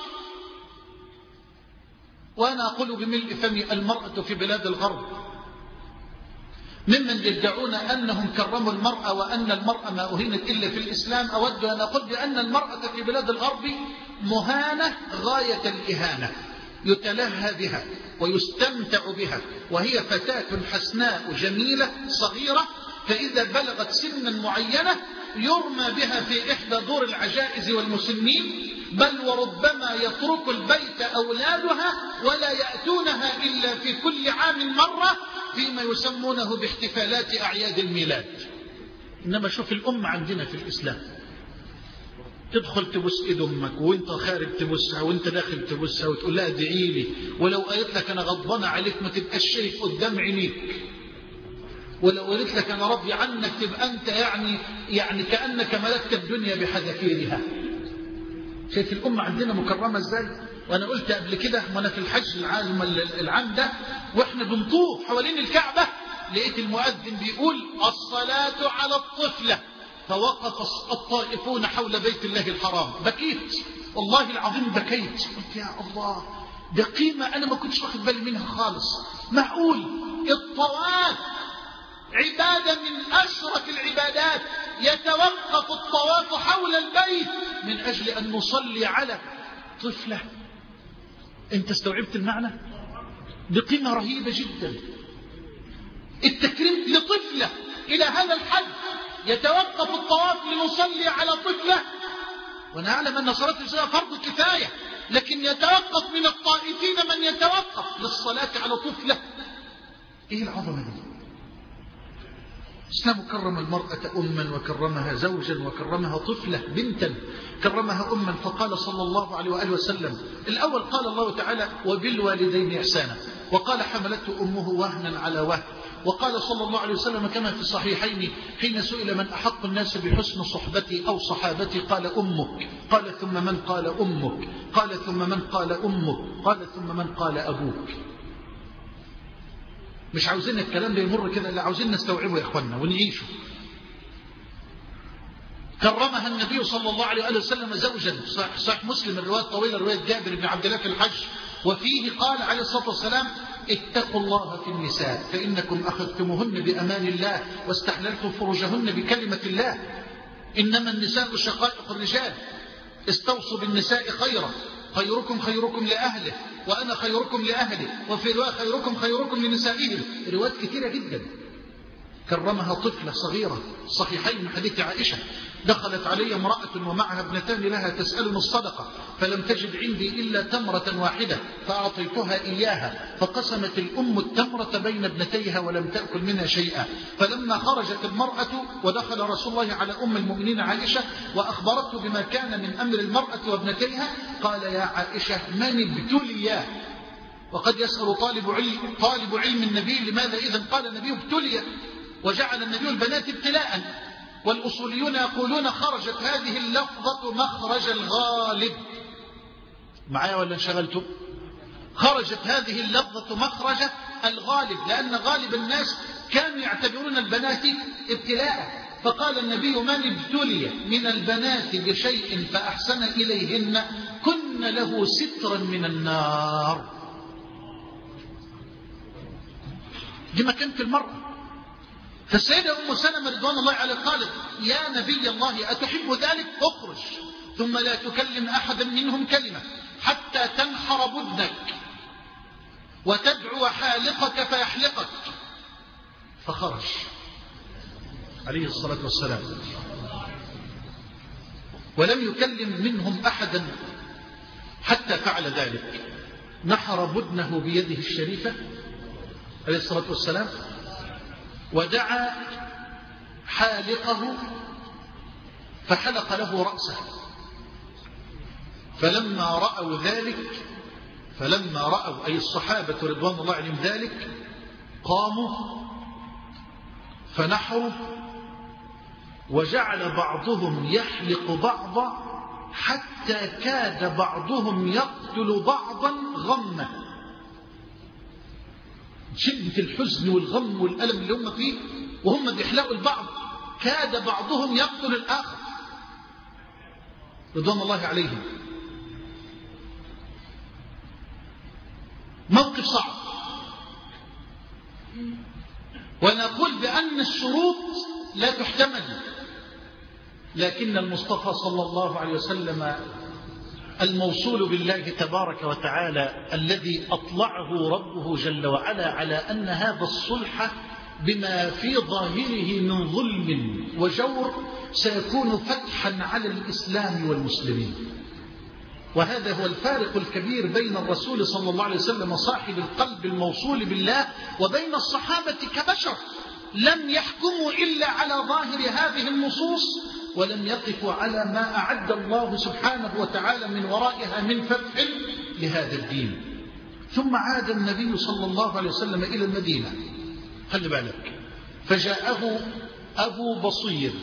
وأنا أقول بملء فمي المرأة في بلاد الغرب ممن يدعون أنهم كرموا المرأة وأن المرأة ما أهينت إلا في الإسلام. أود أن أقول بأن المرأة في بلاد الغرب مهانة غاية الإهانة، يتلهى بها ويستمتع بها، وهي فتاة حسناء جميلة صغيرة، فإذا بلغت سنا معينة يرمى بها في إحدى دور العجائز والمسنين، بل وربما يترك البيت أولادها ولا يأتونها إلا في كل عام مرة فيما يسمونه باحتفالات أعياد الميلاد. إنما شوف الأم عندنا في الإسلام، تدخل تبص إيد أمك وانت خارج تبصها وانت داخل تبصها وتقول لها ادعي لي، ولو قالت لك أنا غضبانة عليك ما تبقاش شايف قدام عينيك، ولو قلت لك أنا راضي عنك تبقى أنت يعني يعني كأنك ملكت الدنيا بحذافيرها. شايف الأمة عندنا مكرمة إزاي؟ وأنا قلت قبل كده وأنا في الحج العام العام ده وإحنا بنطوف حوالين الكعبة، لقيت المؤذن بيقول الصلاة على الطفلة، فوقف الطائفون حول بيت الله الحرام. بكيت والله العظيم، بكيت، قلت يا الله، ده قيمة أنا ما كنتش واخد بالي منها خالص. معقول الطواف عبادة من أشرف العبادات يتوقف الطواف حول البيت من أجل أن نصلي على طفلة؟ أنت استوعبت المعنى؟ دي قيمة رهيبة جدا. التكريم لطفلة إلى هذا الحد، يتوقف الطواف لنصلي على طفلة. ونعلم أن صلاة الجنازة فرض كفاية، لكن يتوقف من الطائفين من يتوقف للصلاة على طفلة. إيه العظمة دي؟ الإسلام كرم المرأة أما وكرمها زوجا وكرمها طفلة بنتا، كرمها أما، فقال صلى الله عليه وآله وسلم الأول قال الله تعالى وبالوالدين إحسانا، وقال حملته أمه وهنا على وهن، وقال صلى الله عليه وسلم كما في الصحيحين حين سئل من أحق الناس بحسن صحبتي أو صحابتي قال أمك، قال ثم من؟ قال أمك، قال ثم من؟ قال أمك، قال ثم من؟ قال أبوك. مش عاوزين الكلام ده يمر كده، اللي عاوزين نستوعبه يا إخواننا ونعيشه. كرمها النبي صلى الله عليه وآله وسلم زوجا، صحيح مسلم الرواية الطويلة رواية جابر بن عبد الله في الحج، وفيه قال عليه الصلاة والسلام اتقوا الله في النساء فإنكم أخذتموهن بأمان الله واستحللتم فروجهن بكلمة الله، إنما النساء شقائق الرجال، استوصوا بالنساء خيرا، خيركم خيركم لأهله وأنا خيركم لأهلي، وفي رواية خيركم خيركم لنسائهم. روايات كثيرة جدا. كرمها طفلة صغيرة. صحيحين من حديث عائشة: دخلت علي امرأة ومعها ابنتان لها تسألني الصدقة، فلم تجد عندي إلا تمرة واحدة فأعطيتها إياها، فقسمت الأم التمرة بين ابنتيها ولم تأكل منها شيئا. فلما خرجت المرأة ودخل رسول الله على أم المؤمنين عائشة وأخبرته بما كان من أمر المرأة وابنتيها، قال: يا عائشة، من ابتلي؟ وقد يسأل طالب علم, طالب علم النبي: لماذا إذن قال النبي ابتلي وجعل النبي البنات ابتلاء؟ والأصوليون يقولون: خرجت هذه اللفظة مخرج الغالب. معايا ولا انشغلتم؟ خرجت هذه اللفظة مخرج الغالب، لأن غالب الناس كانوا يعتبرون البنات ابتلاء، فقال النبي: من ابتلي من البنات بشيء فأحسن إليهن كن له سترا من النار. دي مكانة المرأة. فالسيدة أم سلمة رضوان الله عليها قالت: يا نبي الله، أتحب ذلك؟ اخرج ثم لا تكلم أحدا منهم كلمة حتى تنحر بدنك وتدعو حالقك فيحلقك. فخرج عليه الصلاة والسلام ولم يكلم منهم أحدا حتى فعل ذلك. نحر بدنه بيده الشريفة عليه الصلاة والسلام، ودعا حالقه فحلق له رأسه. فلما رأوا ذلك فلما رأوا أي الصحابة رضوان الله عليهم ذلك قاموا فنحروا، وجعل بعضهم يحلق بعضا حتى كاد بعضهم يقتل بعضا غمه. شدة الحزن والغم والألم اللي هم فيه وهم بيحلقوا البعض، كاد بعضهم يقتل الآخر رضوان الله عليهم. موقف صعب. ونقول بأن الشروط لا تحتمل، لكن المصطفى صلى الله عليه وسلم الموصول بالله تبارك وتعالى الذي أطلعه ربه جل وعلا على أن هذا الصلح بما في ظاهره من ظلم وجور سيكون فتحا على الإسلام والمسلمين. وهذا هو الفارق الكبير بين الرسول صلى الله عليه وسلم صاحب القلب الموصول بالله وبين الصحابة كبشر لم يحكموا إلا على ظاهر هذه النصوص، ولم يقفوا على ما أعد الله سبحانه وتعالى من ورائها من فتح لهذا الدين. ثم عاد النبي صلى الله عليه وسلم إلى المدينة، خلي بالك، فجاءه أبو بصير.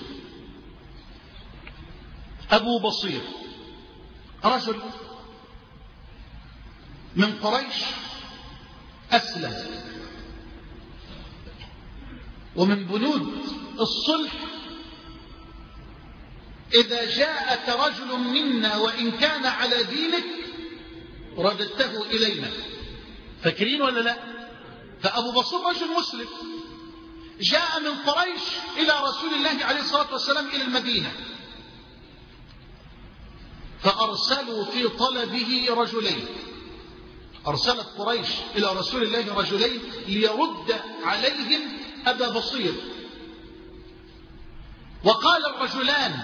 أبو بصير رجل من قريش أسلم، ومن بنود الصلح إذا جاءك رجل منا وإن كان على دينك رددته إلينا. فاكرين ولا لا؟ فأبو بصير رجل مسلم جاء من قريش إلى رسول الله عليه الصلاة والسلام إلى المدينة، فأرسلوا في طلبه رجلين. أرسلت قريش إلى رسول الله رجلين ليرد عليهم أبا بصير. وقال الرجلان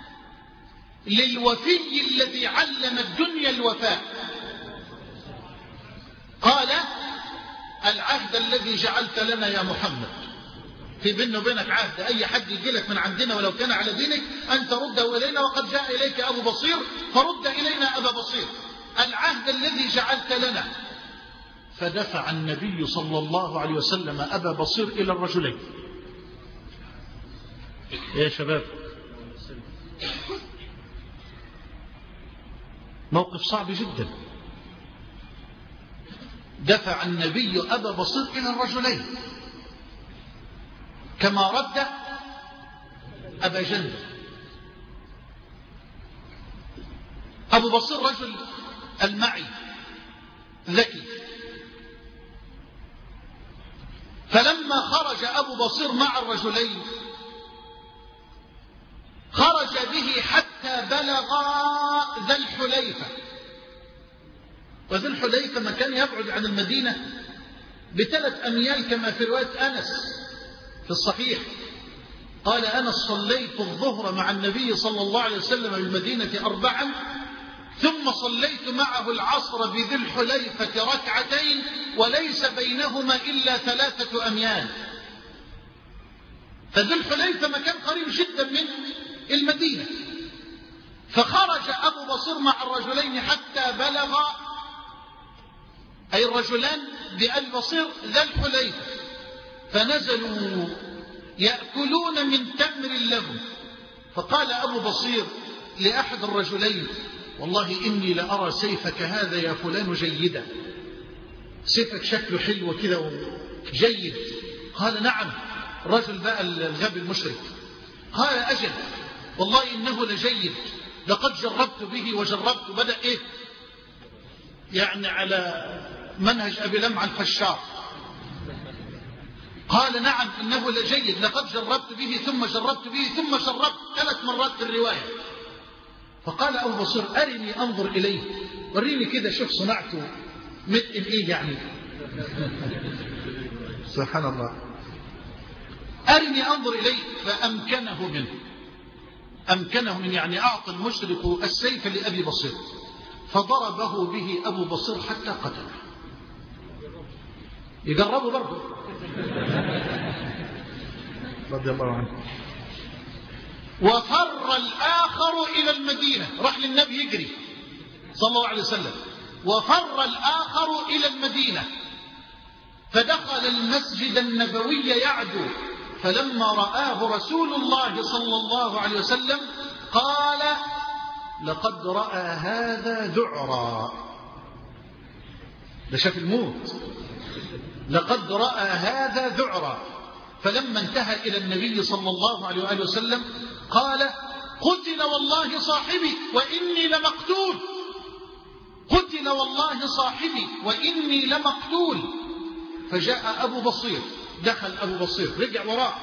للوفي الذي علم الدنيا الوفاء، قال: العهد الذي جعلت لنا يا محمد، في بيننا وبينك عهد، أي حد يجي لك من عندنا ولو كان على دينك أن ترده إلينا، وقد جاء إليك أبو بصير فرد إلينا أبا بصير، العهد الذي جعلت لنا. فدفع النبي صلى الله عليه وسلم أبا بصير إلى الرجلين. يا شباب، موقف صعب جدا. دفع النبي أبا بصير إلى الرجلين كما رد أبا جندل. أبو بصير رجل المعي ذكي، فلما خرج أبو بصير مع الرجلين خرج به حتى بلغ ذا الحليفة. وذا الحليفة مكان يبعد عن المدينة بثلاث أميال كما في رواية أنس، في الصحيح قال أنا صليت الظهر مع النبي صلى الله عليه وسلم بالمدينة أربعا ثم صليت معه العصر بذي الحليفة ركعتين وليس بينهما إلا ثلاثة أميال. فذي الحليفة مكان قريب جدا من المدينة. فخرج أبو بصير مع الرجلين حتى بلغ أي الرجلان بأبي بصير ذا الحليفة، فنزلوا يأكلون من تمر لهم. فقال أبو بصير لأحد الرجلين والله إني لأرى سيفك هذا يا فلان جيدا، سيفك شكله حلو كذا وجيد. قال نعم. رجل بقى الغبي المشرك قال أجل والله إنه لجيد، لقد جربت به وجربت. بدأ إيه يعني على منهج أبي لمع الفشار. قال نعم إنه لجيد، لقد جربت به ثم جربت به ثم جربت، ثلاث مرات في الرواية. فقال أبو بصير أرني أنظر إليه، وريني كده شوف صنعته مثل إيه يعني. سبحان الله. أرني أنظر إليه. فأمكنه منه، أمكنه من يعني أعطى المشرك السيف لأبي بصير، فضربه به أبو بصير حتى قتله. يجربه برضه رضي الله عنه. وفر الآخر إلى المدينة، راح للنبي يجري صلى الله عليه وسلم. وفر الآخر إلى المدينة فدخل المسجد النبوي يعدو، فلما رآه رسول الله صلى الله عليه وسلم قال لقد رأى هذا ذعرا. ده شاف الموت. لقد رأى هذا ذعرا. فلما انتهى إلى النبي صلى الله عليه وآله وسلم قال قتل والله صاحبي وإني لمقتول، قتل والله صاحبي وإني لمقتول. فجاء أبو بصير، دخل أبو بصير رجع وراء،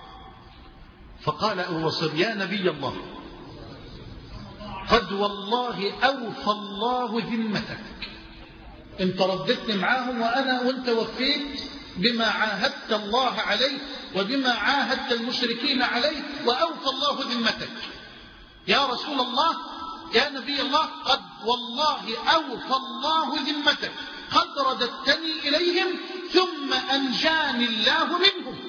فقال أبو بصير يا نبي الله قد والله أوفى الله ذمتك، انت ردتني معاهم وأنا وانت وفيت بما عاهدت الله عليه وبما عاهدت المشركين عليه، وأوفى الله ذمتك يا رسول الله يا نبي الله، قد والله أوفى الله ذمتك، قد رددتني إليهم ثم أنجاني الله منهم.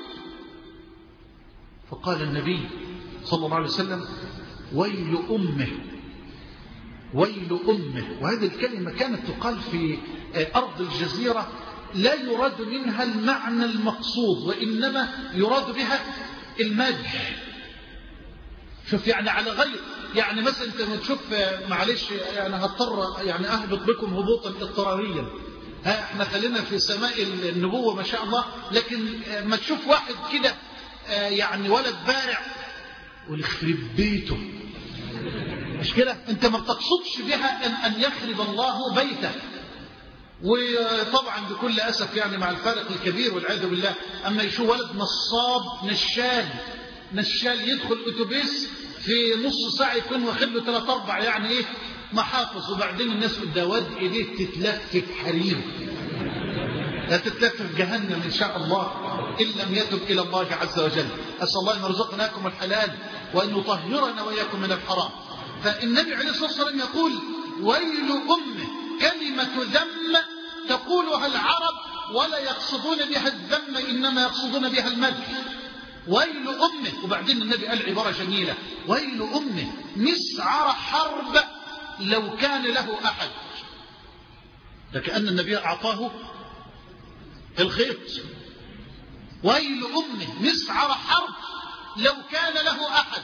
فقال النبي صلى الله عليه وسلم ويل أمه، ويل أمه. وهذه الكلمة كانت تقال في أرض الجزيرة، لا يراد منها المعنى المقصود وإنما يراد بها المدح. شوف يعني على غير يعني مثلا انت تشوف معلش يعني هضطر يعني اهبط بكم هبوطا اضطراريا، ها احنا خلينا في سماء النبوة ما شاء الله، لكن ما تشوف واحد كده يعني ولد بارع ويخرب بيته، مش كده؟ انت ما بتقصدش بها ان ان يخرب الله بيته. وطبعا بكل اسف يعني مع الفارق الكبير والعياذ بالله، اما يشوف ولد نصاب نشال نشال يدخل اتوبيس في نص ساعه يكون واخد له ثلاث اربع يعني ايه محافظ، وبعدين الناس قدامه ايديه تتلف حرير، لا تتلف جهنم ان شاء الله ان لم يتب الى الله عز وجل. اسال الله ان يرزقناكم الحلال وان يطهرنا واياكم من الحرام. فالنبي عليه الصلاه والسلام يقول ويل امه، كلمه ذم تقولها العرب ولا يقصدون بها الذم انما يقصدون بها المدح. ويل امه. وبعدين النبي قال عباره جميله، ويل امه مسعر حرب لو كان له احد. لكأن النبي اعطاه الخيط. ويل امه مسعر حرب لو كان له احد،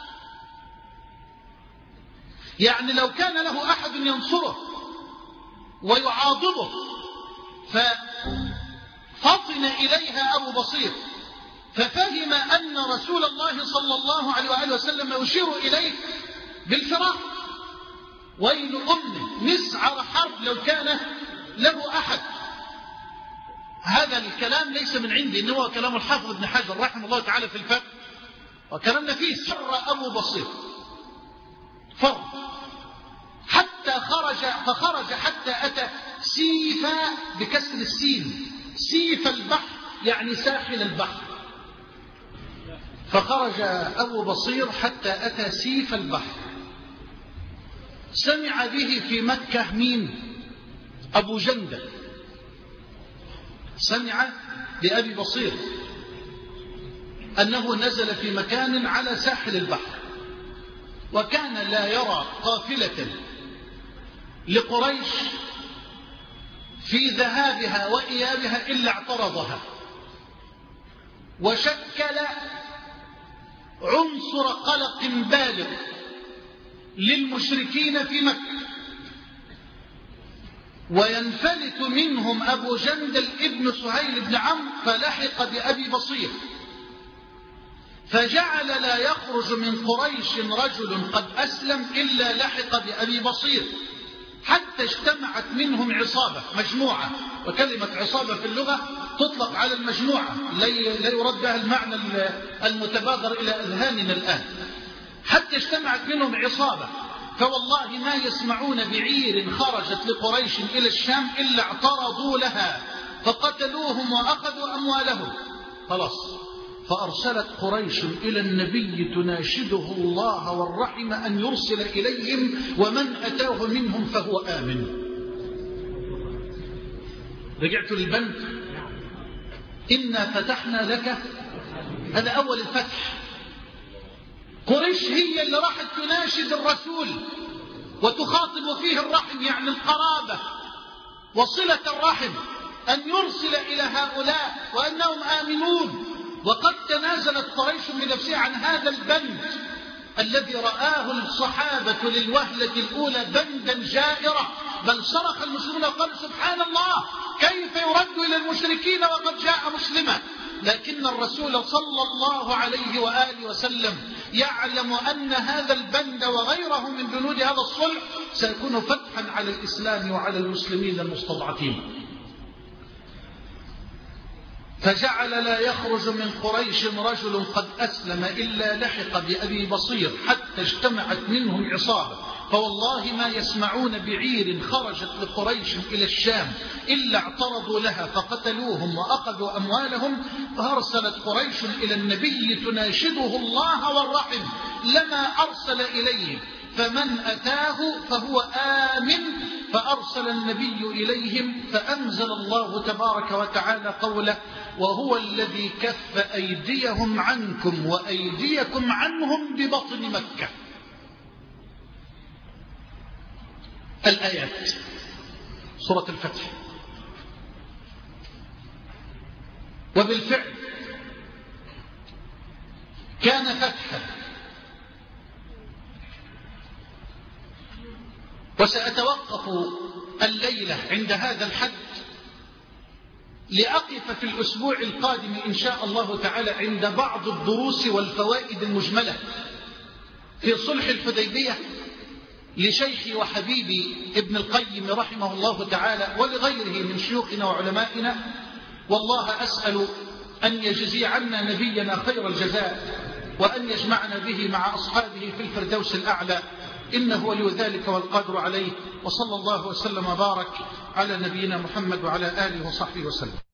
يعني لو كان له احد ينصره ويعاضده. ففطن اليها ابو بصير ففهم أن رسول الله صلى الله عليه وآله وسلم يشير إليه بالفراق. ويل أمه مسعر حرب لو كان له أحد. هذا الكلام ليس من عندي، إنه هو كلام الحافظ ابن حجر رحمه الله تعالى في الفتح، وكلام نفيس. فر أبو بصير، فر حتى خرج فخرج حتى أتى سيفا بكسر السين، سيف البحر يعني ساحل البحر. فخرج أبو بصير حتى أتى سيف البحر. سمع به في مكة مين؟ أبو جندل. سمع بأبي بصير أنه نزل في مكان على ساحل البحر، وكان لا يرى قافلة لقريش في ذهابها وإيابها إلا اعترضها، وشكل عنصر قلق بالغ للمشركين في مكة. وينفلت منهم أبو جندل ابن سهيل بن عمرو فلحق بأبي بصير، فجعل لا يخرج من قريش رجل قد أسلم إلا لحق بأبي بصير، حتى اجتمعت منهم عصابة، مجموعة. وكلمة عصابة في اللغة تطلق على المجموعة، لا يرد بها المعنى المتبادر إلى أذهاننا الآن. حتى اجتمعت منهم عصابة، فوالله ما يسمعون بعير خرجت لقريش إلى الشام إلا اعترضوا لها فقتلوهم وأخذوا أموالهم. خلاص، فأرسلت قريش إلى النبي تناشده الله والرحم أن يرسل إليهم ومن أتاه منهم فهو آمن. رجعت للبنك، إنا فتحنا لك، هذا أول الفتح. قريش هي اللي راحت تناشد الرسول وتخاطب فيه الرحم، يعني القرابة وصلة الرحم، أن يرسل إلى هؤلاء وأنهم آمنون. وقد تنازلت قريش بنفسها عن هذا البند الذي رآه الصحابة للوهلة الأولى بندا جائرة، بل صرخ المسلمون وقالوا سبحان الله كيف يرد إلى المشركين وقد جاء مسلما. لكن الرسول صلى الله عليه وآله وسلم يعلم أن هذا البند وغيره من بنود هذا الصلح سيكون فتحا على الإسلام وعلى المسلمين المستضعفين. فجعل لا يخرج من قريش رجل قد أسلم إلا لحق بأبي بصير، حتى اجتمعت منهم عصابة، فوالله ما يسمعون بعير خرجت لقريش إلى الشام إلا اعترضوا لها فقتلوهم وأخذوا أموالهم. فأرسلت قريش إلى النبي تناشده الله والرحم لما أرسل إليه فمن أتاه فهو آمن. فأرسل النبي إليهم فأنزل الله تبارك وتعالى قوله وهو الذي كف أيديهم عنكم وأيديكم عنهم ببطن مكة. الآيات سورة الفتح. وبالفعل كان فتحا، وسأتوقف الليلة عند هذا الحد لأقف في الأسبوع القادم إن شاء الله تعالى عند بعض الدروس والفوائد المجملة في صلح الحديبية لشيخي وحبيبي ابن القيم رحمه الله تعالى ولغيره من شيوخنا وعلمائنا. والله أسأل أن يجزي عنا نبينا خير الجزاء وأن يجمعنا به مع أصحابه في الفردوس الأعلى، إنه ولي ذلك والقادر عليه. وصلى الله وسلم وبارك على نبينا محمد وعلى آله وصحبه وسلم.